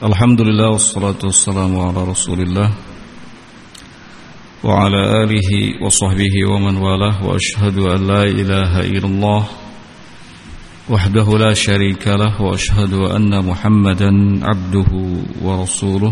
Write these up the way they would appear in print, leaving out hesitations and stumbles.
Alhamdulillah wassalatu wassalamu ala Rasulillah wa ala alihi wa sahbihi wa man walah wa ashhadu an la ilaha illallah wahdahu la syarika lah wa ashhadu anna Muhammadan abduhu wa rasuluh.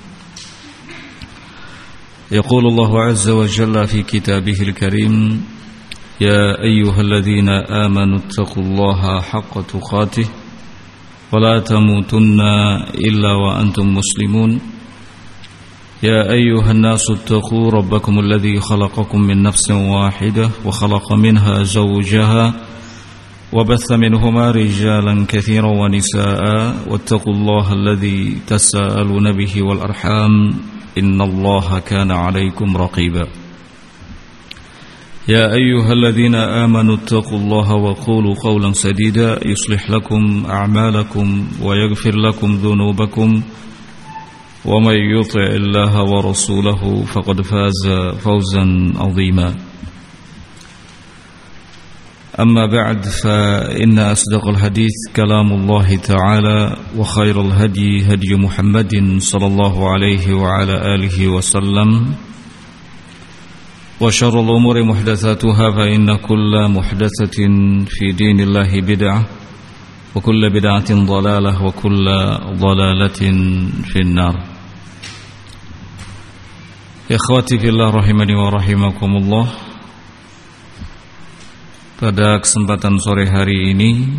Yaqulu Allah azza wa jalla fi kitabihil karim ya ayyuhalladzina amanu taqullaha haqqa tuqatih ولا تموتن إلا وأنتم مسلمون يا أيها الناس اتقوا ربكم الذي خلقكم من نفس واحدة وخلق منها زوجها وبث منهما رجالا كثيرا ونساء واتقوا الله الذي تساءلون به والأرحام إن الله كان عليكم رقيبا يا أيها الذين آمنوا اتقوا الله وقولوا قولا سديدا يصلح لكم أعمالكم ويغفر لكم ذنوبكم ومن يطع الله ورسوله فقد فاز فوزا عظيما أما بعد فإن أصدق الحديث كلام الله تعالى وخير الهدي هدي محمد صلى الله عليه وعلى آله وسلم وشر الأمور محدثاتها فإن كل محدثة في دين الله بدعة وكل بدعة ضلالة وكل ضلالة في النار. Ikhwati fillah rahimani wa rahimakumullah. Pada kesempatan sore hari ini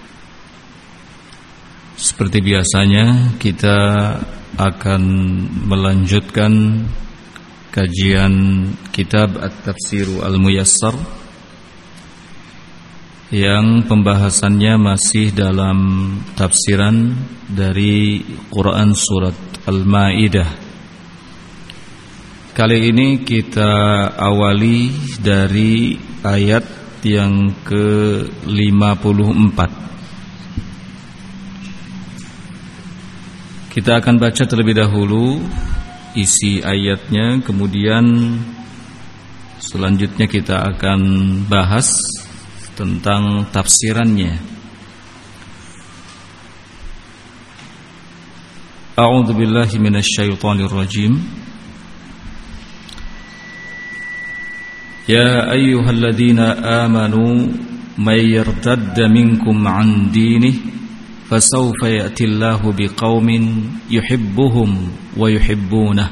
seperti biasanya kita akan melanjutkan kajian kitab At-Tafsiru Al-Muyassar yang pembahasannya masih dalam tafsiran dari Quran Surat Al-Ma'idah. Kali ini kita awali dari ayat yang ke-54. Kita akan baca terlebih dahulu isi ayatnya, kemudian selanjutnya kita akan bahas tentang tafsirannya. A'udzu billahi minasyaitonir rajim. Ya ayyuhalladzina amanu may yartadda minkum 'an dinihi فسوف يأتي الله بقوم يحبهم ويحبونه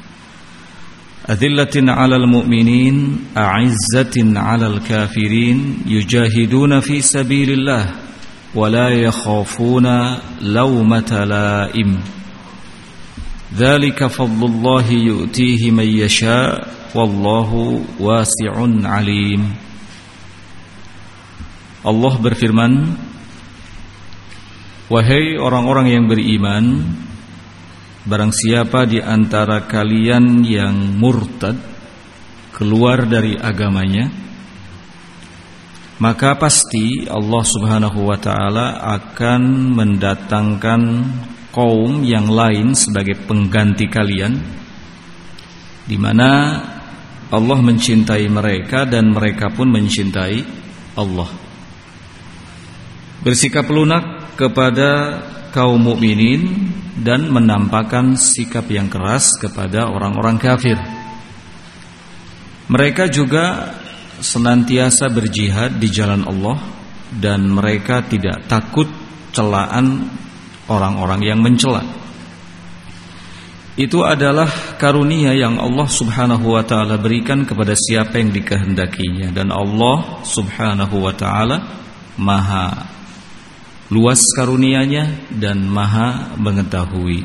أذلة على المؤمنين أعزة على الكافرين يجاهدون في سبيل الله ولا يخافون لومة لائم ذلك فضل الله يؤتيه من يشاء والله واسع عليم. Allah berfirman, wahai orang-orang yang beriman, barang siapa di antara kalian yang murtad, keluar dari agamanya, maka pasti Allah Subhanahu wa ta'ala akan mendatangkan kaum yang lain sebagai pengganti kalian, di mana Allah mencintai mereka dan mereka pun mencintai Allah. Bersikap lunak kepada kaum mukminin dan menampakkan sikap yang keras kepada orang-orang kafir. Mereka juga senantiasa berjihad di jalan Allah dan mereka tidak takut celaan orang-orang yang mencela. Itu adalah karunia yang Allah Subhanahu wa ta'ala berikan kepada siapa yang dikehendakinya, dan Allah Subhanahu wa ta'ala Maha luas karunianya dan Maha mengetahui.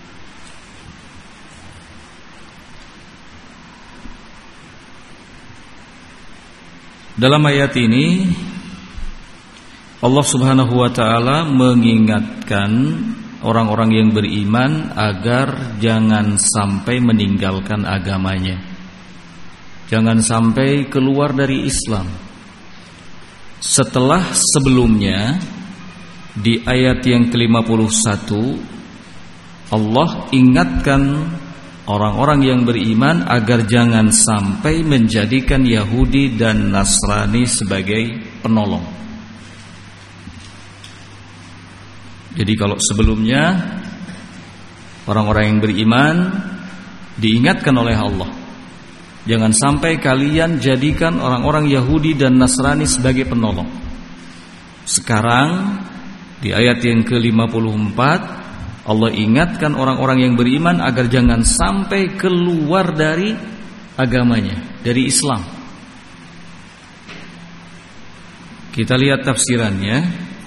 Dalam ayat ini Allah Subhanahu wa ta'ala mengingatkan orang-orang yang beriman agar jangan sampai meninggalkan agamanya, jangan sampai keluar dari Islam. Setelah sebelumnya di ayat yang ke-51 Allah ingatkan orang-orang yang beriman agar jangan sampai menjadikan Yahudi dan Nasrani sebagai penolong. Jadi kalau sebelumnya Orang-orang yang beriman diingatkan oleh Allah, jangan sampai kalian jadikan orang-orang Yahudi dan Nasrani sebagai penolong. Sekarang di ayat yang ke-54 Allah ingatkan orang-orang yang beriman agar jangan sampai keluar dari agamanya, dari Islam. Kita lihat tafsirannya.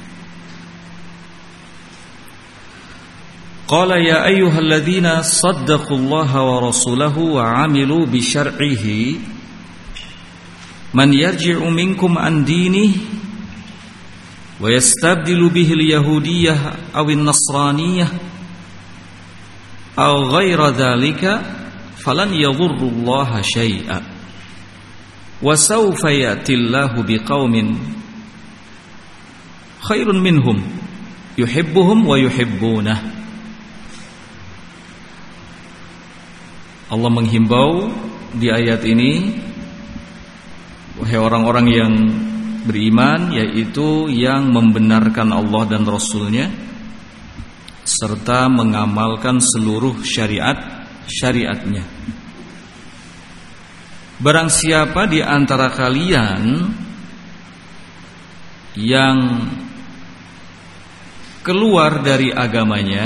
Qala ya ayyuhalladzina saddaqullaha wa rasulahu wa 'amilu bi syar'ihi man yarji'u minkum an dinihi wa yastabdilu bihi al-yahudiyyah aw an-nasraniyyah aw ghaira dhalika falan yadhurrullaha syai'a wa sawfa ya'tillahu biqaumin khairun minhum yuhibbuhum wa yuhibbunah. Allah menghimbau di ayat ini, wahai orang-orang yang beriman, yaitu yang membenarkan Allah dan Rasulnya serta mengamalkan seluruh syariatnya. Barang siapa di antara kalian yang keluar dari agamanya,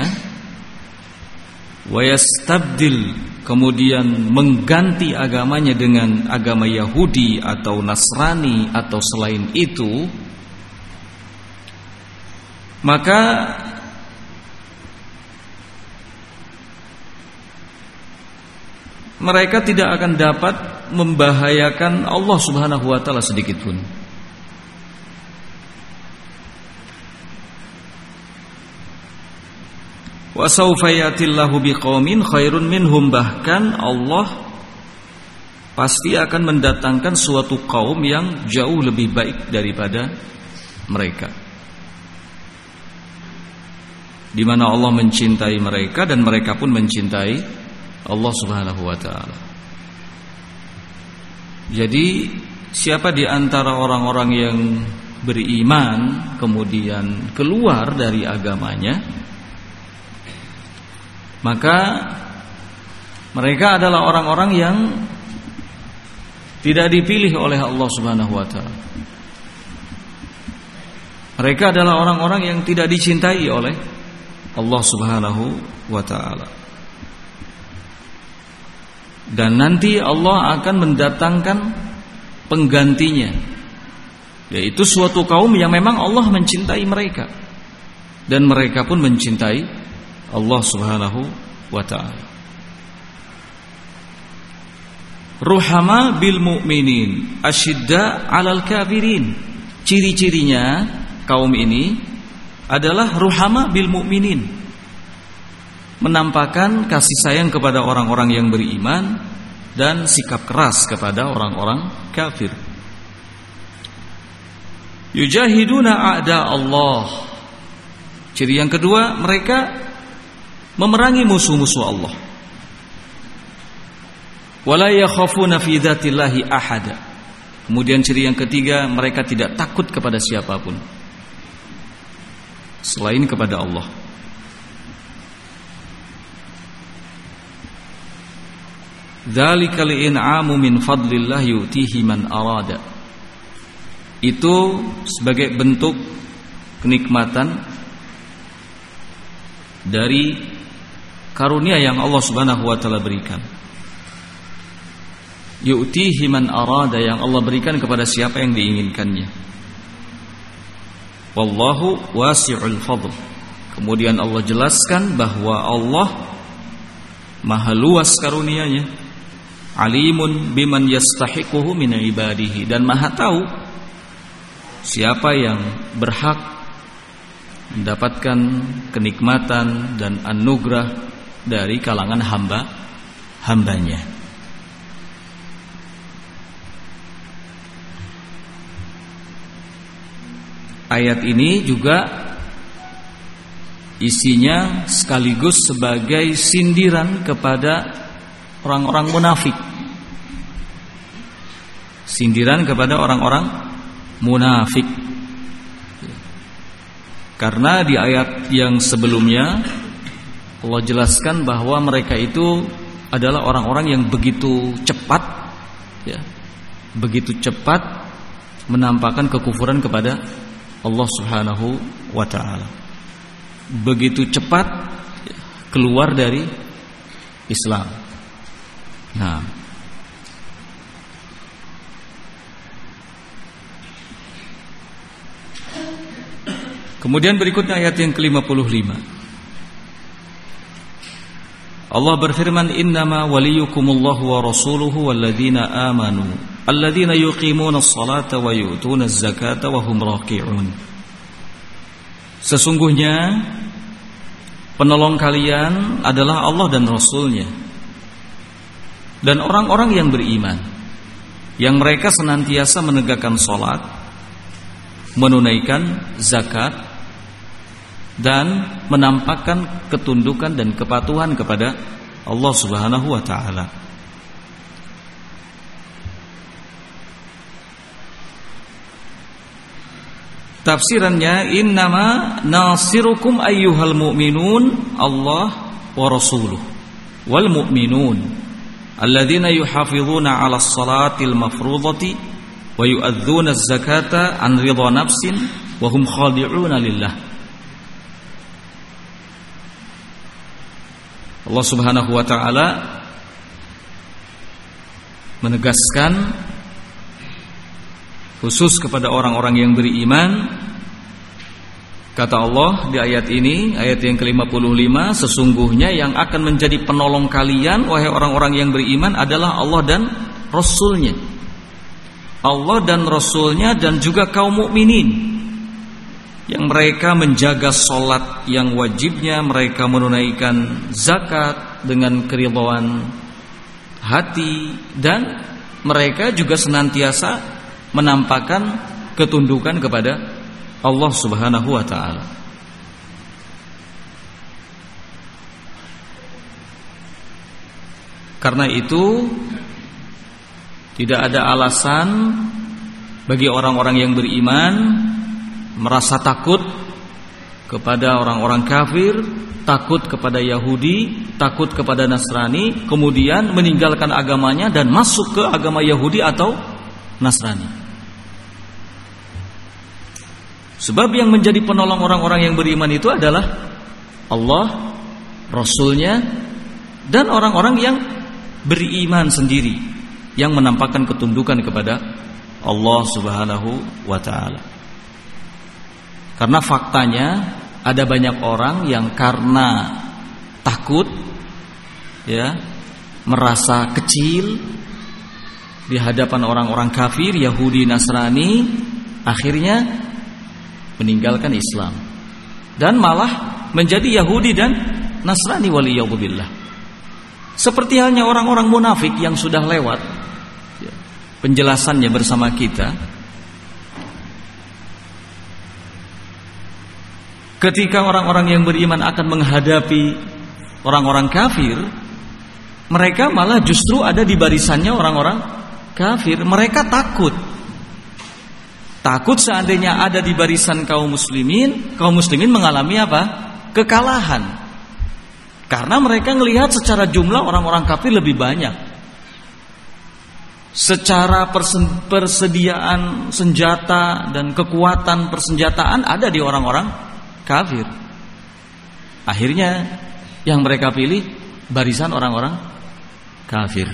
wa yastabdil, kemudian mengganti agamanya dengan agama Yahudi atau Nasrani atau selain itu, maka mereka tidak akan dapat membahayakan Allah Subhanahu wa taala sedikit pun. Wa sawfa yatillahu biqaumin khairun minhum, bahkan Allah pasti akan mendatangkan suatu kaum yang jauh lebih baik daripada mereka, di mana Allah mencintai mereka dan mereka pun mencintai Allah Subhanahu wa taala. Jadi siapa di antara orang-orang yang beriman kemudian keluar dari agamanya, maka mereka adalah orang-orang yang tidak dipilih oleh Allah Subhanahu wa taala. Mereka adalah orang-orang yang tidak dicintai oleh Allah Subhanahu wa taala. Dan nanti Allah akan mendatangkan penggantinya, yaitu suatu kaum yang memang Allah mencintai mereka dan mereka pun mencintai Allah Subhanahu wa ta'ala. Ruhama bil mu'minin asyidda 'alal kafirin. Ciri-cirinya kaum ini adalah ruhama bil mu'minin, menampakkan kasih sayang kepada orang-orang yang beriman dan sikap keras kepada orang-orang kafir. Yujahiduna a'da Allah. Ciri yang kedua, mereka memerangi musuh-musuh Allah. Wala yakhafuna fi dzatillahi ahada. Kemudian ciri yang ketiga, mereka tidak takut kepada siapapun selain kepada Allah. Dzalikal in'amu min fadlillah yu'tihi man arada. Itu sebagai bentuk kenikmatan dari karunia yang Allah Subhanahu wa taala berikan. Yu'tihi man arada, yang Allah berikan kepada siapa yang diinginkannya. Wallahu wasi'ul fadl. Kemudian Allah jelaskan bahwa Allah maha luas karunianya, alimun biman yastahiquhu min ibadihi, dan maha tahu siapa yang berhak mendapatkan kenikmatan dan anugerah dari kalangan hambanya. Ayat ini juga isinya sekaligus sebagai sindiran kepada orang-orang munafik. Sindiran kepada orang-orang munafik. Karena di ayat yang sebelumnya Allah jelaskan bahwa mereka itu adalah orang-orang yang begitu cepat, ya, begitu cepat menampakkan kekufuran kepada Allah Subhanahu wa ta'ala, begitu cepat keluar dari Islam. Nah, kemudian berikutnya ayat yang ke-55. Allah berfirman, innama waliyukumullahu wa rasuluhu walladzina amanu alladzina yuqimuna as-salata wa yu'tuna az-zakata wa hum raqi'un. Sesungguhnya penolong kalian adalah Allah dan Rasulnya dan orang-orang yang beriman, yang mereka senantiasa menegakkan salat, menunaikan zakat, dan menampakkan ketundukan dan kepatuhan kepada Allah Subhanahu wa ta'ala. Tafsirannya, innama nasirukum ayyuhal mu'minun Allah wa rasuluh wal mu'minun alladzina yuhafizuna 'alas salatil mafrudhati wa yu'adzuna az-zakata an ridha nafsin wa hum khadi'una lillah. Allah Subhanahu wa ta'ala menegaskan khusus kepada orang-orang yang beriman. Kata Allah di ayat ini, ayat yang ke-55, sesungguhnya yang akan menjadi penolong kalian wahai orang-orang yang beriman adalah Allah dan Rasulnya. Allah dan Rasulnya dan juga kaum mukminin yang mereka menjaga sholat yang wajibnya, mereka menunaikan zakat dengan keridhaan hati, dan mereka juga senantiasa menampakkan ketundukan kepada Allah Subhanahu wa ta'ala. Karena itu tidak ada alasan bagi orang-orang yang beriman merasa takut kepada orang-orang kafir, takut kepada Yahudi, takut kepada Nasrani, kemudian meninggalkan agamanya dan masuk ke agama Yahudi atau Nasrani. Sebab yang menjadi penolong orang-orang yang beriman itu adalah Allah, Rasulnya, dan orang-orang yang beriman sendiri, yang menampakkan ketundukan kepada Allah Subhanahu wa ta'ala. Karena faktanya ada banyak orang yang karena takut, ya, merasa kecil di hadapan orang-orang kafir, Yahudi, Nasrani, akhirnya meninggalkan Islam dan malah menjadi Yahudi dan Nasrani, waliyadzubillah. Seperti halnya orang-orang munafik yang sudah lewat penjelasannya bersama kita. Ketika orang-orang yang beriman akan menghadapi orang-orang kafir, mereka malah justru ada di barisannya orang-orang kafir. Mereka takut seandainya ada di barisan kaum muslimin mengalami apa? Kekalahan. Karena mereka melihat secara jumlah orang-orang kafir lebih banyak. Secara persediaan senjata dan kekuatan persenjataan ada di orang-orang kafir. Akhirnya yang mereka pilih barisan orang-orang kafir.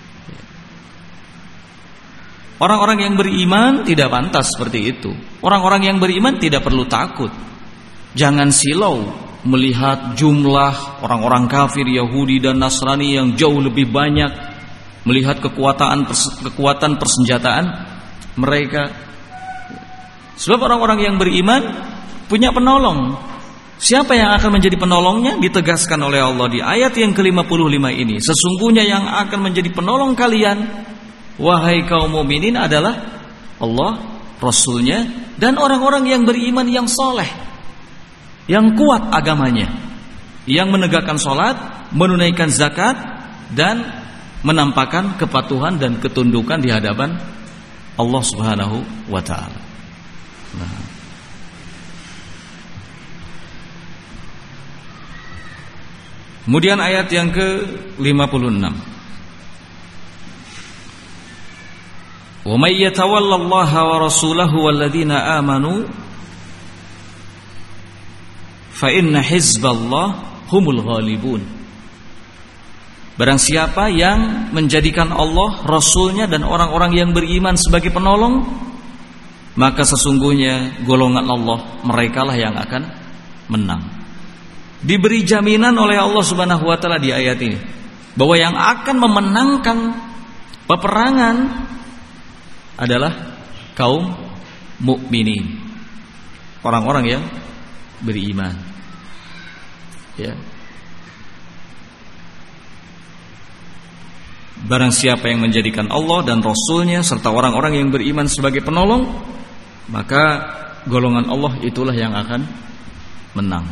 Orang-orang yang beriman tidak pantas seperti itu. Orang-orang yang beriman tidak perlu takut. Jangan silau melihat jumlah orang-orang kafir Yahudi dan Nasrani yang jauh lebih banyak, melihat kekuatan persenjataan mereka. Sebab orang-orang yang beriman punya penolong. Siapa yang akan menjadi penolongnya? Ditegaskan oleh Allah di ayat yang ke-55 ini. Sesungguhnya yang akan menjadi penolong kalian wahai kaum mukminin adalah Allah, Rasulnya, dan orang-orang yang beriman yang soleh, yang kuat agamanya, yang menegakkan sholat, menunaikan zakat, dan menampakkan kepatuhan dan ketundukan di hadapan Allah Subhanahu wa ta'ala. Nah, Kemudian ayat yang ke-56. Wa may yatawallallaha wa rasulahu walladzina amanu fa inna hizballah humul ghalibun. Barang siapa yang menjadikan Allah, Rasulnya dan orang-orang yang beriman sebagai penolong, maka sesungguhnya golongan Allah, merekalah yang akan menang. Diberi jaminan oleh Allah Subhanahu wa taala di ayat ini bahwa yang akan memenangkan peperangan adalah kaum mukminin, orang-orang yang beriman. Ya. Barang siapa yang menjadikan Allah dan Rasulnya serta orang-orang yang beriman sebagai penolong, maka golongan Allah itulah yang akan menang.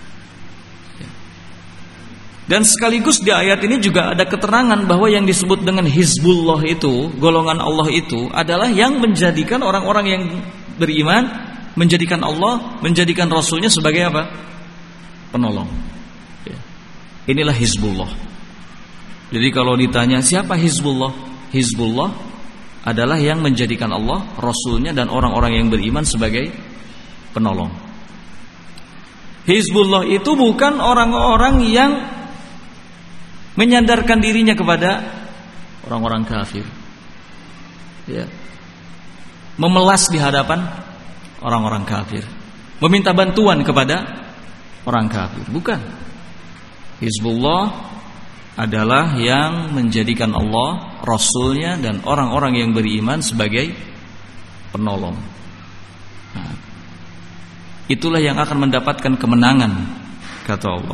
Dan sekaligus di ayat ini juga ada keterangan bahwa yang disebut dengan Hizbullah itu, golongan Allah itu adalah yang menjadikan orang-orang yang beriman, menjadikan Allah, menjadikan Rasulnya sebagai apa? Penolong. Inilah Hizbullah. Jadi kalau ditanya siapa Hizbullah, Hizbullah adalah yang menjadikan Allah, Rasulnya dan orang-orang yang beriman sebagai penolong. Hizbullah itu bukan orang-orang yang menyandarkan dirinya kepada orang-orang kafir, ya. Memelas di hadapan orang-orang kafir, meminta bantuan kepada orang kafir. Bukan. Hizbullah adalah yang menjadikan Allah, Rasulnya dan orang-orang yang beriman sebagai penolong. Nah, itulah yang akan mendapatkan kemenangan, kata Allah.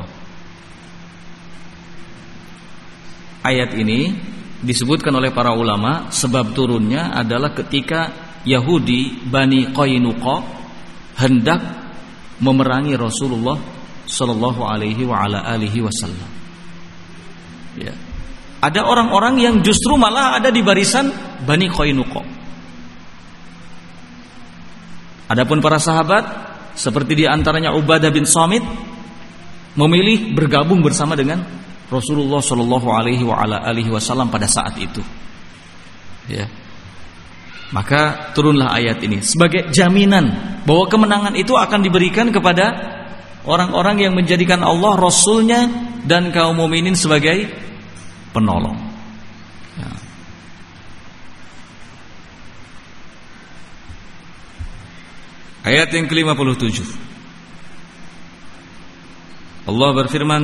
Ayat ini disebutkan oleh para ulama sebab turunnya adalah ketika Yahudi Bani Qainuqa hendak memerangi Rasulullah sallallahu alaihi wa ala alihi wasallam. Ya. Ada orang-orang yang justru malah ada di barisan Bani Qainuqa. Adapun para sahabat seperti di antaranya Ubadah bin Samit memilih bergabung bersama dengan Rasulullah sallallahu alaihi wa ala alihi wasallam pada saat itu. Ya. Maka turunlah ayat ini sebagai jaminan bahwa kemenangan itu akan diberikan kepada orang-orang yang menjadikan Allah, Rasulnya dan kaum mukminin sebagai penolong. Ya. Ayat yang ke-57. Allah berfirman,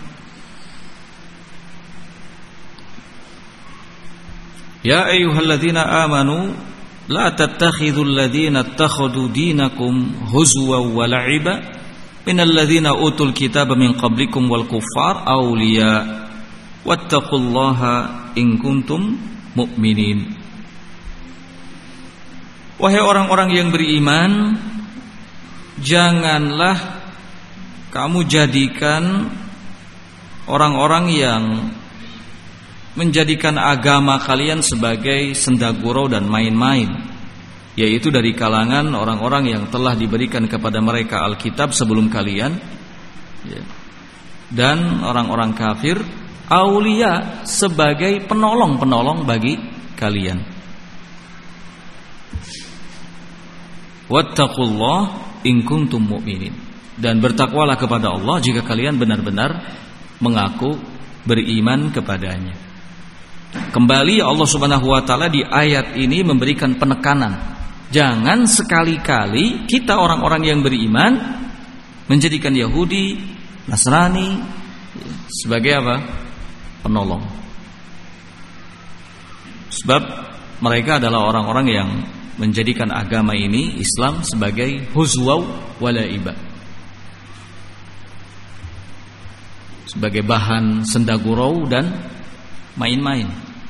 Ya ayyuhalladzina amanu la tattakhidhul ladzina ittakhadhu dinakum huzwan wa la'iba minal ladzina utul kitaba min qablikum wal kuffar awliya wattaqullaha in kuntum mu'minin. Wahai orang-orang yang beriman, janganlah kamu jadikan orang-orang yang menjadikan agama kalian sebagai sendagurau dan main-main, yaitu dari kalangan orang-orang yang telah diberikan kepada mereka Alkitab sebelum kalian, dan orang-orang kafir aulia sebagai penolong-penolong bagi kalian. Wattaqullah in kuntum mu'minin, dan bertakwalah kepada Allah jika kalian benar-benar mengaku beriman kepadanya. Kembali Allah Subhanahu wa taala di ayat ini memberikan penekanan, jangan sekali-kali kita orang-orang yang beriman menjadikan Yahudi, Nasrani sebagai apa? Penolong. Sebab mereka adalah orang-orang yang menjadikan agama ini, Islam, sebagai huzwaw walaiba, sebagai bahan sendagurau dan main-main.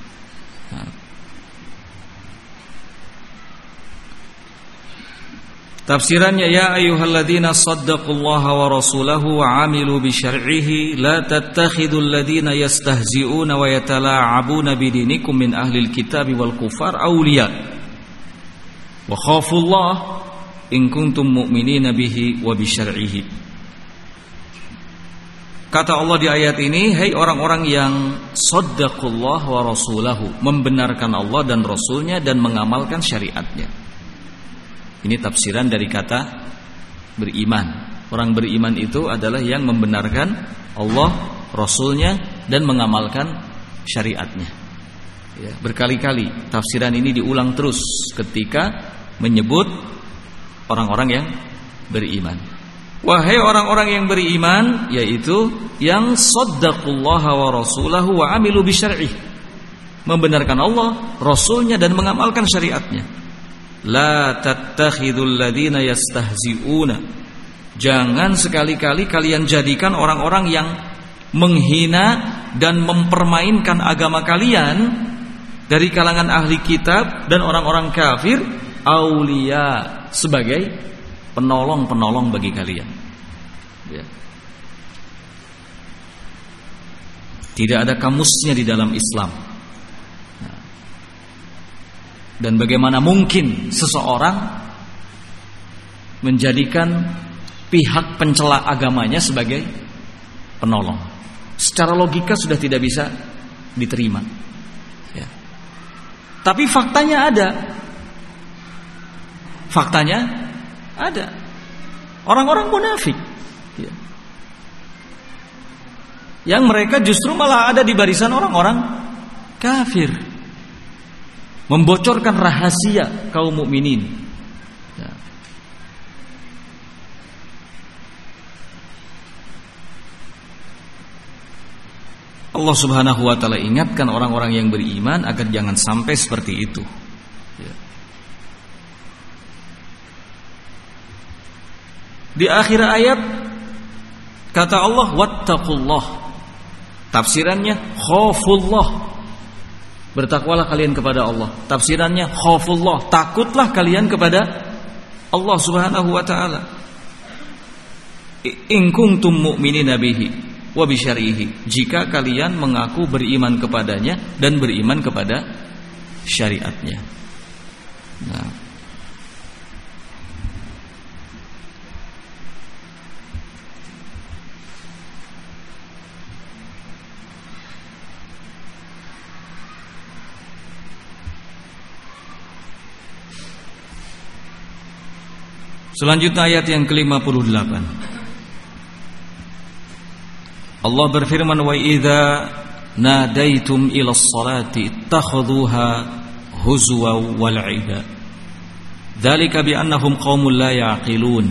Tafsirannya, ya ayyuhalladzina saddaqullaha wa rasulahu wa amilu bi syar'ihi la tattakhidul ladzina yastahzi'una wa yatala'abuna bidinikum min ahlil kitabi wal kufar awliya wa khafullah in kuntum mu'minina bihi wa bi syar'ihi. Kata Allah di ayat ini, hai orang-orang yang saddaqullah wa rasulahu, membenarkan Allah dan Rasulnya dan mengamalkan syariatnya. Ini tafsiran dari kata beriman. Orang beriman itu adalah yang membenarkan Allah, Rasulnya dan mengamalkan syariatnya. Ya, berkali-kali tafsiran ini diulang terus ketika menyebut orang-orang yang beriman. Wahai orang-orang yang beriman, yaitu yang saddaqullaha wa rasulahu wa amilu bisyar'ih, membenarkan Allah, Rasulnya dan mengamalkan syariatnya. La tattakhidul ladina yastahzi'una, jangan sekali-kali kalian jadikan orang-orang yang menghina dan mempermainkan agama kalian dari kalangan ahli kitab dan orang-orang kafir aulia, sebagai penolong-penolong bagi kalian. Ya. Tidak ada kamusnya di dalam Islam. Nah. Dan bagaimana mungkin seseorang menjadikan pihak pencela agamanya sebagai penolong? Secara logika sudah tidak bisa diterima. Ya. Tapi faktanya ada. Faktanya ada orang-orang munafik, ya, yang mereka justru malah ada di barisan orang-orang kafir, membocorkan rahasia kaum mukminin. Ya. Allah Subhanahu wa taala ingatkan orang-orang yang beriman agar jangan sampai seperti itu. Ya. Di akhir ayat kata Allah wattaqullah, tafsirannya khaufullah, bertakwalah kalian kepada Allah. Tafsirannya khaufullah, takutlah kalian kepada Allah Subhanahu wa taala. In kuntum mu'minina bihi wa bi syar'ihi, jika kalian mengaku beriman kepadanya dan beriman kepada syariatnya. Nah, selanjutnya ayat yang ke-58. Allah berfirman, wa idza nadaitum ilas salati ittakhadhuha huzwa wal 'ida. Dzalika bi annahum qaumun la ya'qilun.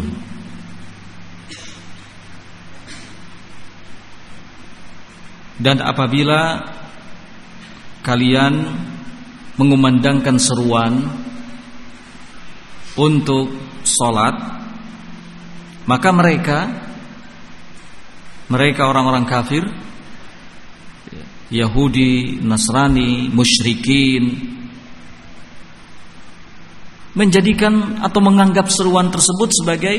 Dan apabila kalian mengumandangkan seruan untuk salat, maka mereka orang-orang kafir, Yahudi, Nasrani, musyrikin, menjadikan atau menganggap seruan tersebut sebagai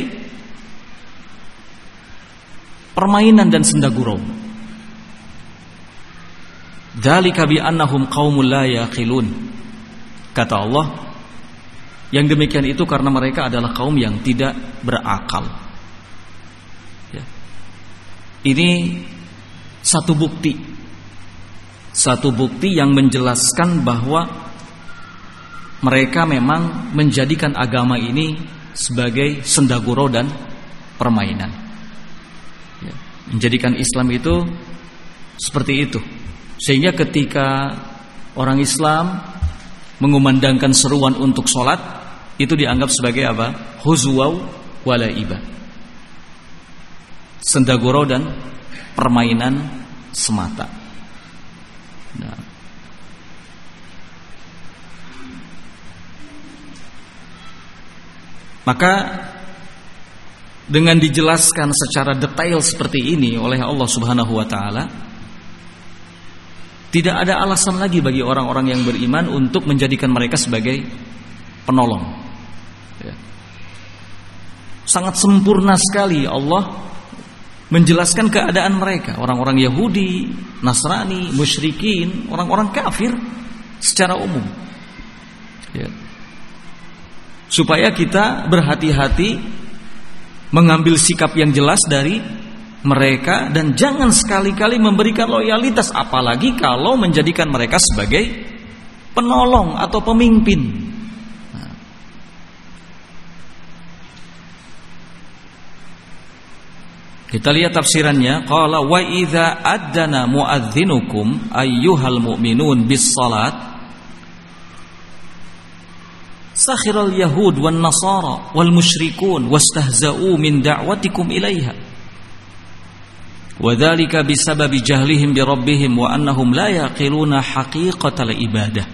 permainan dan senda gurau. Dzalika bi annahum qaumul la yaqilun. Kata Allah, yang demikian itu karena mereka adalah kaum yang tidak berakal. Ya. Ini satu bukti yang menjelaskan bahwa mereka memang menjadikan agama ini sebagai senda gurau dan permainan. Ya. Menjadikan Islam itu seperti itu. Sehingga ketika orang Islam mengumandangkan seruan untuk sholat, itu dianggap sebagai apa? Huzwaw walaiba, senda gurau dan permainan semata. Nah. Maka dengan dijelaskan secara detail seperti ini oleh Allah Subhanahu wa taala, tidak ada alasan lagi bagi orang-orang yang beriman untuk menjadikan mereka sebagai penolong. Ya. Sangat sempurna sekali Allah menjelaskan keadaan mereka, orang-orang Yahudi, Nasrani, musyrikin, orang-orang kafir secara umum. Ya. Supaya kita berhati-hati mengambil sikap yang jelas dari mereka dan jangan sekali-kali memberikan loyalitas, apalagi kalau menjadikan mereka sebagai penolong atau pemimpin. Kita lihat tafsirannya, qala wa idza adzana muadzinukum ayyuhal mu'minun bis salat sakhiral yahud wan nasara wal musyrikun wastahza'u min da'watikum ilaiha wa dzalika bisababi jahlihim bi rabbihim wa annahum la yaqiluna haqiqatal ibadah.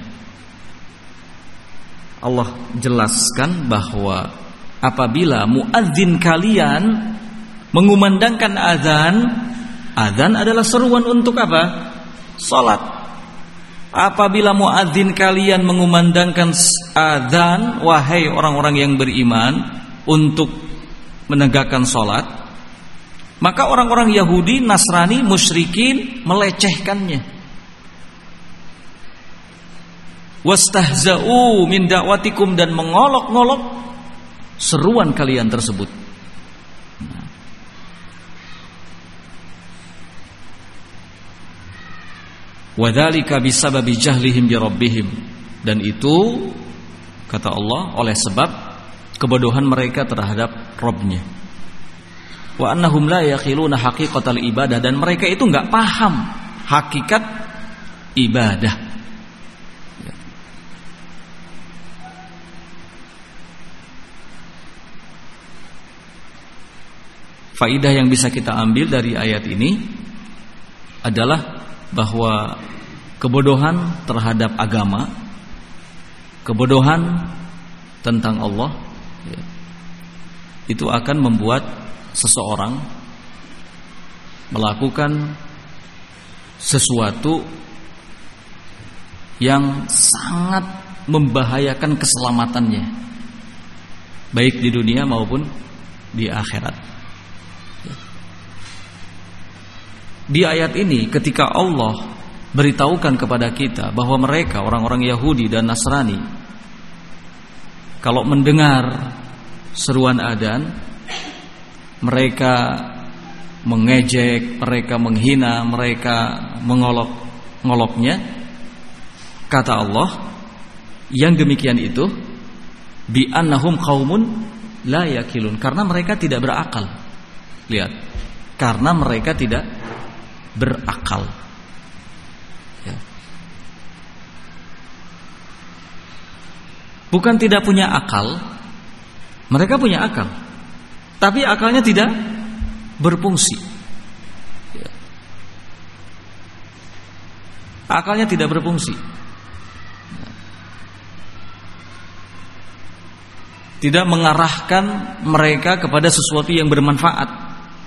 Allah jelaskan bahwa apabila muadzin kalian mengumandangkan azan, azan adalah seruan untuk apa? Salat. Apabila muadzin kalian mengumandangkan azan, wahai orang-orang yang beriman, untuk menegakkan salat, maka orang-orang Yahudi, Nasrani, musyrikin melecehkannya. Wastahza'u min da'watikum, dan mengolok-ngolok seruan kalian tersebut. Wadzalika bisababi jahlihim bi rabbihim, dan itu kata Allah oleh sebab kebodohan mereka terhadap Rabb-nya. Wa annahum la yaqiluna haqiqatal ibadah, dan mereka itu enggak paham hakikat ibadah. Faidah yang bisa kita ambil dari ayat ini adalah bahwa kebodohan terhadap agama, kebodohan tentang Allah, itu akan membuat seseorang melakukan sesuatu yang sangat membahayakan keselamatannya, baik di dunia maupun di akhirat. Di ayat ini ketika Allah beritahukan kepada kita bahwa mereka orang-orang Yahudi dan Nasrani kalau mendengar seruan adzan mereka mengejek, mereka menghina, mereka mengolok-ngoloknya, kata Allah yang demikian itu bi annahum qaumun la yaqilun, karena mereka tidak berakal. Lihat, karena mereka tidak berakal. Ya. Bukan tidak punya akal, mereka punya akal, tapi akalnya tidak berfungsi. Ya. Akalnya tidak berfungsi. Ya. Tidak mengarahkan mereka kepada sesuatu yang bermanfaat.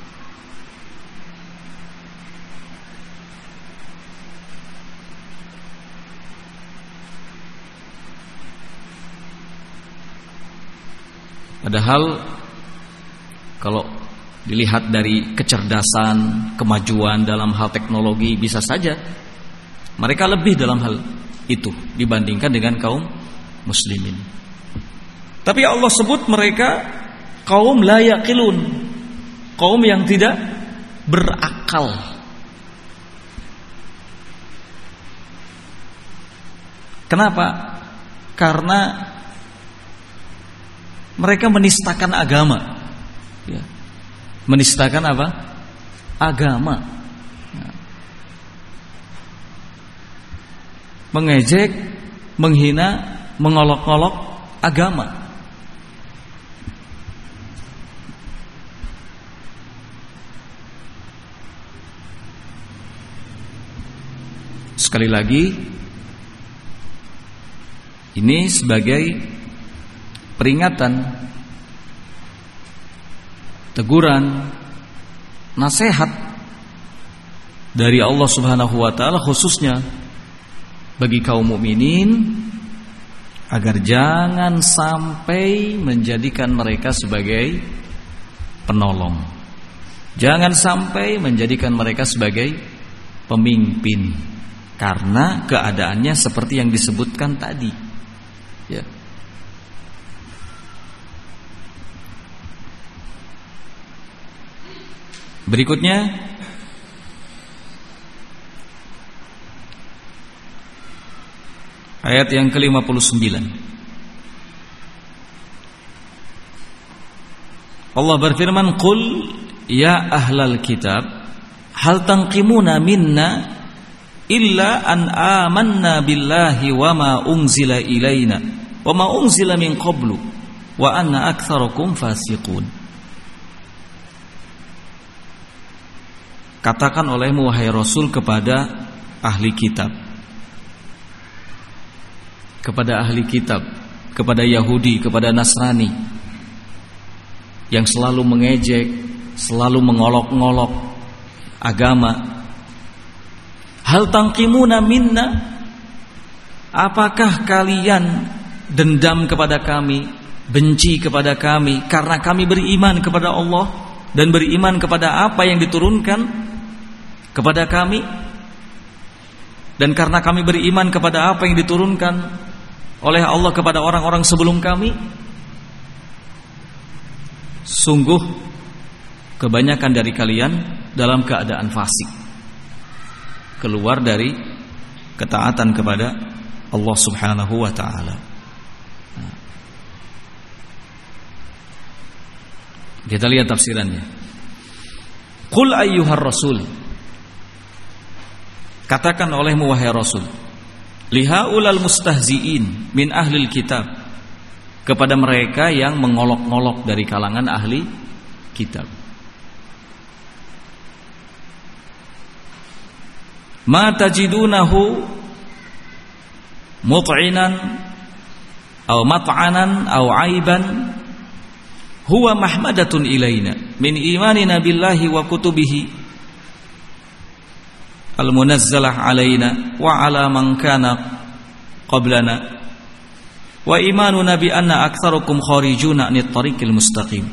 Padahal kalau dilihat dari kecerdasan, kemajuan dalam hal teknologi, bisa saja mereka lebih dalam hal itu dibandingkan dengan kaum muslimin. Tapi Allah sebut mereka kaum la yaqilun, kaum yang tidak berakal. Kenapa? Karena mereka menistakan agama, ya. Menistakan apa? Agama. Ya. Mengejek, menghina, mengolok-olok agama. Sekali lagi, ini sebagai peringatan, teguran, nasihat dari Allah Subhanahu wa taala khususnya bagi kaum mukminin agar jangan sampai menjadikan mereka sebagai penolong. Jangan sampai menjadikan mereka sebagai pemimpin, karena keadaannya seperti yang disebutkan tadi. Ya. Berikutnya ayat yang ke-59. Allah berfirman, "Qul ya ahlal kitab, hal tanqimuna minna illa an amanna billahi wa ma unzila ilaina wa ma unzila min qablu wa anna aktsarakum fasiqun." Katakan olehmu wahai Rasul kepada ahli kitab, kepada ahli kitab, kepada Yahudi, kepada Nasrani yang selalu mengejek, selalu mengolok-ngolok agama. Hal tangkimuna minna, apakah kalian dendam kepada kami, benci kepada kami karena kami beriman kepada Allah dan beriman kepada apa yang diturunkan kepada kami, dan karena kami beriman kepada apa yang diturunkan oleh Allah kepada orang-orang sebelum kami? Sungguh kebanyakan dari kalian dalam keadaan fasik, keluar dari ketaatan kepada Allah Subhanahu wa ta'ala. Kita lihat tafsirannya. Qul ayyuhar rasul, katakan olehmu wahai Rasul, lihaulal mustahziin min ahlil kitab, kepada mereka yang mengolok-ngolok dari kalangan ahli kitab. Ma tajidunahu mut'inan aw mat'anan aw aiban huwa mahmadatun ilaina min imanina billahi wa kutubihi al-munazzalah alaina wa ala man kana qablana wa imanuna bi anna aktsarukum kharijuna anit tariqil mustaqim.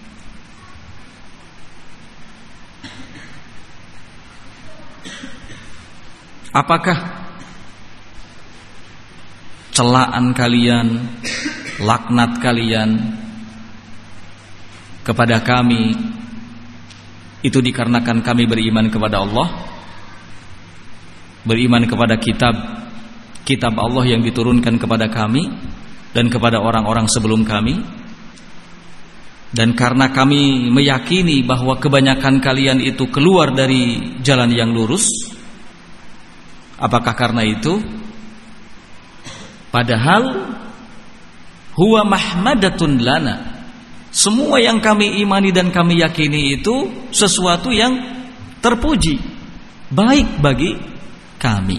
Apakah celaan kalian, laknat kalian kepada kami itu dikarenakan kami beriman kepada Allah, beriman kepada kitab Allah yang diturunkan kepada kami dan kepada orang-orang sebelum kami, dan karena kami meyakini bahwa kebanyakan kalian itu keluar dari jalan yang lurus? Apakah karena itu? Padahal huwa mahmadatun lana, semua yang kami imani dan kami yakini itu sesuatu yang terpuji, baik bagi kami.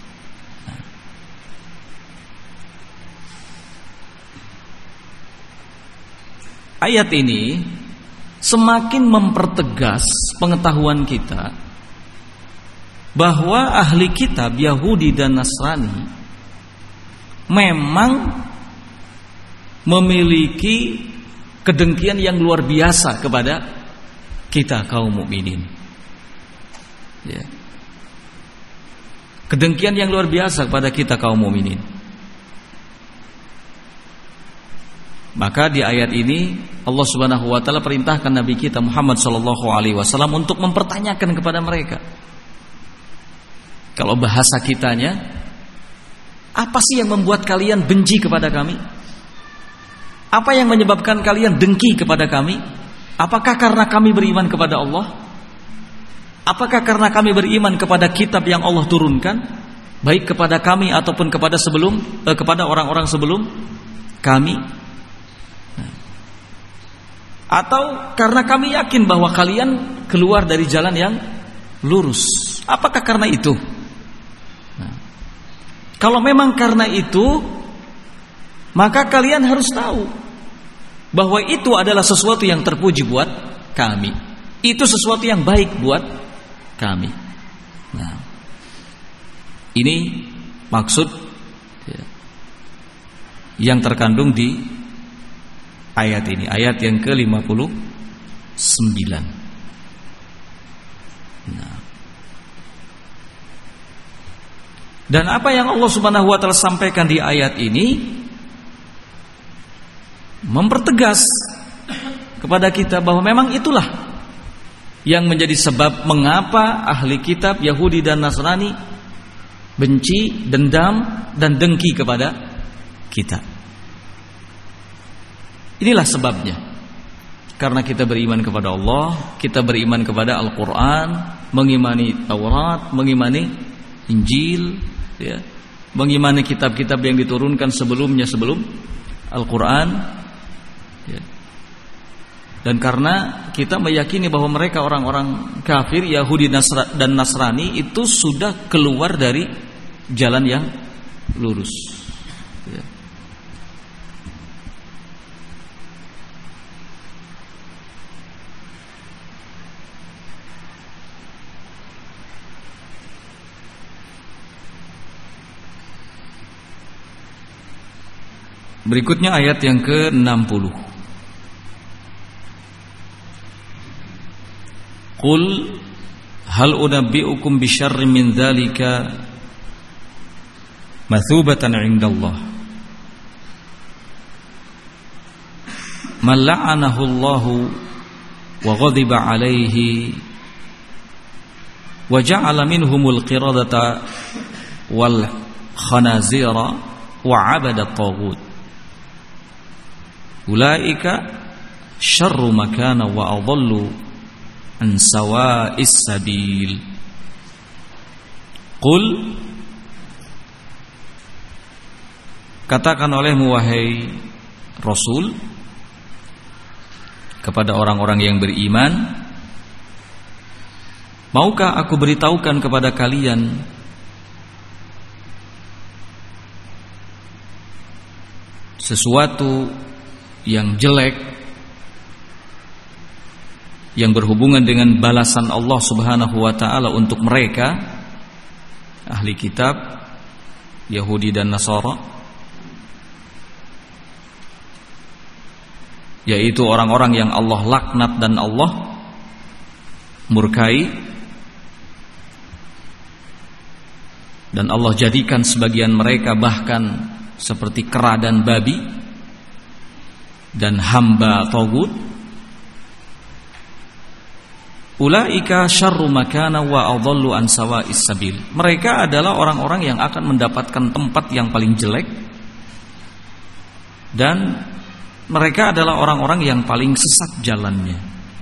Ayat ini semakin mempertegas pengetahuan kita bahwa ahli kitab Yahudi dan Nasrani memang memiliki kedengkian yang luar biasa kepada kita kaum mukminin. Ya. Kedengkian yang luar biasa kepada kita kaum mukminin. Maka di ayat ini Allah Subhanahu wa taala perintahkan Nabi kita Muhammad sallallahu alaihi wasallam untuk mempertanyakan kepada mereka. Kalau bahasa kitanya, apa sih yang membuat kalian benci kepada kami? Apa yang menyebabkan kalian dengki kepada kami? Apakah karena kami beriman kepada Allah? Apakah karena kami beriman kepada kitab yang Allah turunkan, baik kepada kami ataupun kepada kepada orang-orang sebelum kami? Atau karena kami yakin bahwa kalian keluar dari jalan yang lurus? Apakah karena itu? Kalau memang karena itu, maka kalian harus tahu bahwa itu adalah sesuatu yang terpuji buat kami. Itu sesuatu yang baik buat kami. Nah, ini maksud yang terkandung di ayat ini, ayat yang ke-59. Nah, dan apa yang Allah Subhanahu wa taala sampaikan di ayat ini mempertegas kepada kita bahwa memang itulah yang menjadi sebab mengapa ahli kitab Yahudi dan Nasrani benci, dendam, dan dengki kepada kita. Inilah sebabnya. Karena kita beriman kepada Allah, kita beriman kepada Al-Quran, mengimani Taurat, mengimani Injil, ya, mengimani kitab-kitab yang diturunkan sebelum Al-Quran, ya. Dan karena kita meyakini bahwa mereka orang-orang kafir, Yahudi dan Nasrani itu sudah keluar dari jalan yang lurus, ya. Berikutnya ayat yang ke-60. Qul hal unabbi'ukum bisyarrin min dzalika mathubatan 'indallah man la'anahu Allahu wa ghadiba 'alaihi wa ja'ala minhumul qiradata wal khanazira wa 'abada at-taghut ulaika syarru makana wa adallu an sawa'is sabil. Qul, katakan olehmu wahai Rasul kepada orang-orang yang beriman, maukah aku beritahukan kepada kalian sesuatu yang jelek yang berhubungan dengan balasan Allah Subhanahu wa taala untuk mereka ahli kitab Yahudi dan Nasara, yaitu orang-orang yang Allah laknat dan Allah murkai, dan Allah jadikan sebagian mereka bahkan seperti kera dan babi dan hamba tagut. Ulaika syarru makana wa adallu an sawa'is sabil. Mereka adalah orang-orang yang akan mendapatkan tempat yang paling jelek, dan mereka adalah orang-orang yang paling sesat jalannya.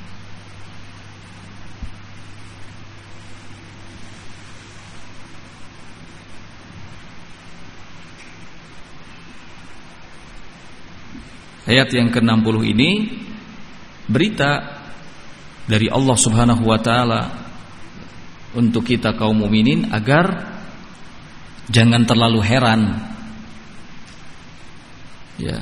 Ayat yang ke-60 ini berita dari Allah Subhanahu wa taala untuk kita kaum mukminin agar jangan terlalu heran, ya,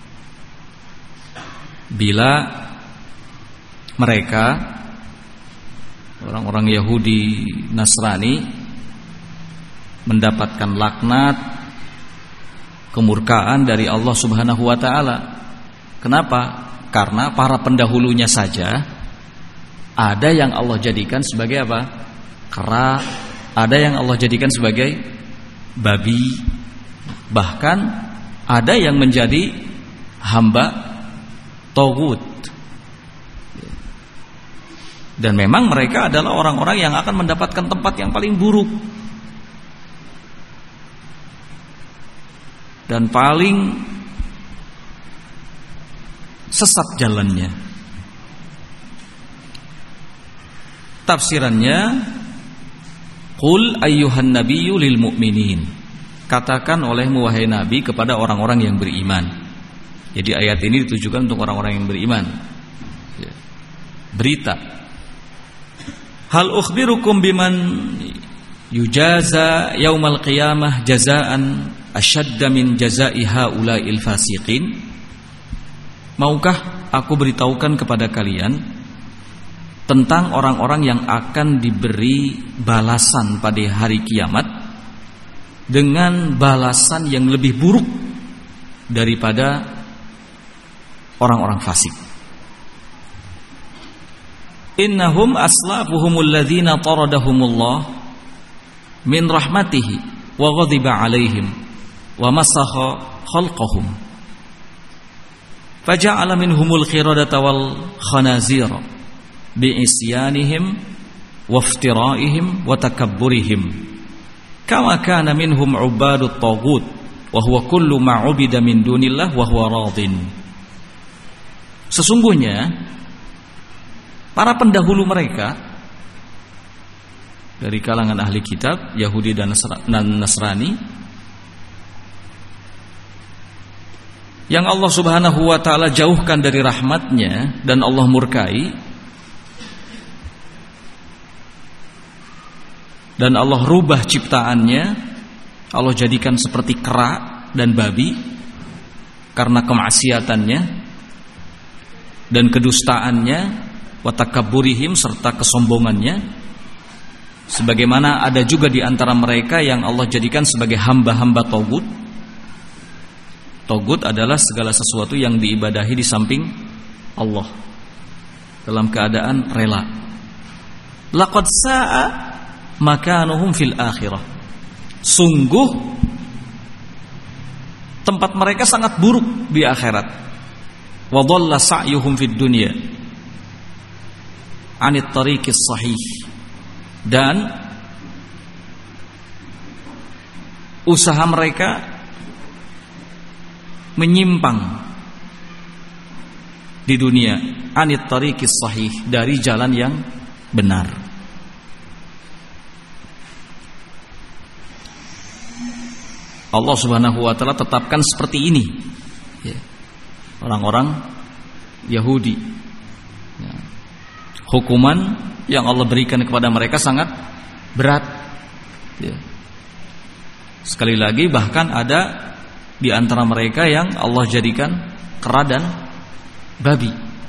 bila mereka orang-orang Yahudi Nasrani mendapatkan laknat, kemurkaan dari Allah Subhanahu wa taala. Kenapa? Karena para pendahulunya saja ada yang Allah jadikan sebagai apa? Kera, ada yang Allah jadikan sebagai babi, bahkan ada yang menjadi hamba tagut. Dan memang mereka adalah orang-orang yang akan mendapatkan tempat yang paling buruk dan paling sesat jalannya. Tafsirannya, qul ayyuhan nabiyyu lil mu'minin, katakan olehmu wahai nabi kepada orang-orang yang beriman. Jadi ayat ini ditujukan untuk orang-orang yang beriman. Berita, hal ukhbirukum biman yujaza yaumal qiyamah jazaan asyadda min jazai haula'il fasiqin. Maukah aku beritahukan kepada kalian tentang orang-orang yang akan diberi balasan pada hari kiamat dengan balasan yang lebih buruk daripada orang-orang fasik. Innahum aslafuhumul ladzina taradahumullah min rahmatihi wa ghadiba alaihim wa masakha khalqahum faja'ala minhumul qiradata wal khanazira bi'isyanihim waftira'ihim wa takabburihim kama kana minhum 'ubadut taghut wa huwa kullu ma 'ubida min dunillah wa huwa radin. Sesungguhnya para pendahulu mereka dari kalangan ahli kitab Yahudi dan Nasrani yang Allah Subhanahu wa ta'ala jauhkan dari rahmatnya dan Allah murkai, dan Allah rubah ciptaannya, Allah jadikan seperti kera dan babi karena kemaksiatannya dan kedustaannya, wa takabburihim serta kesombongannya. Sebagaimana ada juga di antara mereka yang Allah jadikan sebagai hamba-hamba Tagut. Tagut adalah segala sesuatu yang diibadahi di samping Allah dalam keadaan rela. Laqad sa'a makanuhum fil akhirah. Sungguh tempat mereka sangat buruk di akhirat. Wa dhalla sa'yuhum fid dunya 'anit tariqis sahih. Dan usaha mereka menyimpang di dunia anit tariqis sahih, dari jalan yang benar. Allah Subhanahu wa ta'ala tetapkan seperti ini orang-orang Yahudi. Hukuman yang Allah berikan kepada mereka sangat berat. Sekali lagi, bahkan ada di antara mereka yang Allah jadikan kera dan babi.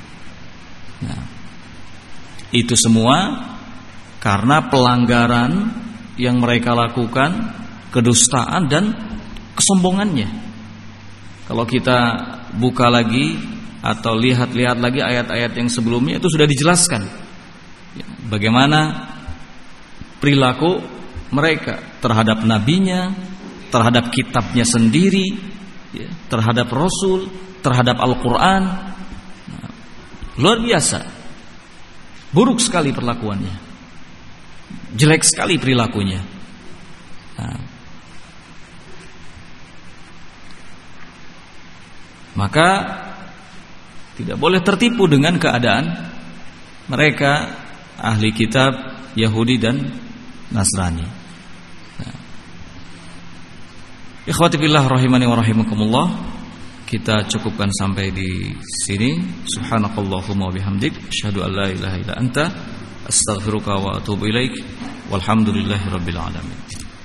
Itu semua karena pelanggaran yang mereka lakukan, kedustaan dan kesombongannya. Kalau kita buka lagi atau lihat-lihat lagi ayat-ayat yang sebelumnya, itu sudah dijelaskan bagaimana perilaku mereka terhadap nabinya, terhadap kitabnya sendiri, terhadap Rasul, terhadap Al-Quran. Luar biasa, buruk sekali perlakuannya, jelek sekali perilakunya. Maka tidak boleh tertipu dengan keadaan mereka ahli kitab Yahudi dan Nasrani. Ikhwati fillah rahimani wa rahimakumullah, kita cukupkan sampai di sini. Subhanakallahumma wa bihamdik, asyhadu an la ilaha illa anta, astaghfiruka wa atubu ilaik. Walhamdulillahirabbil alamin.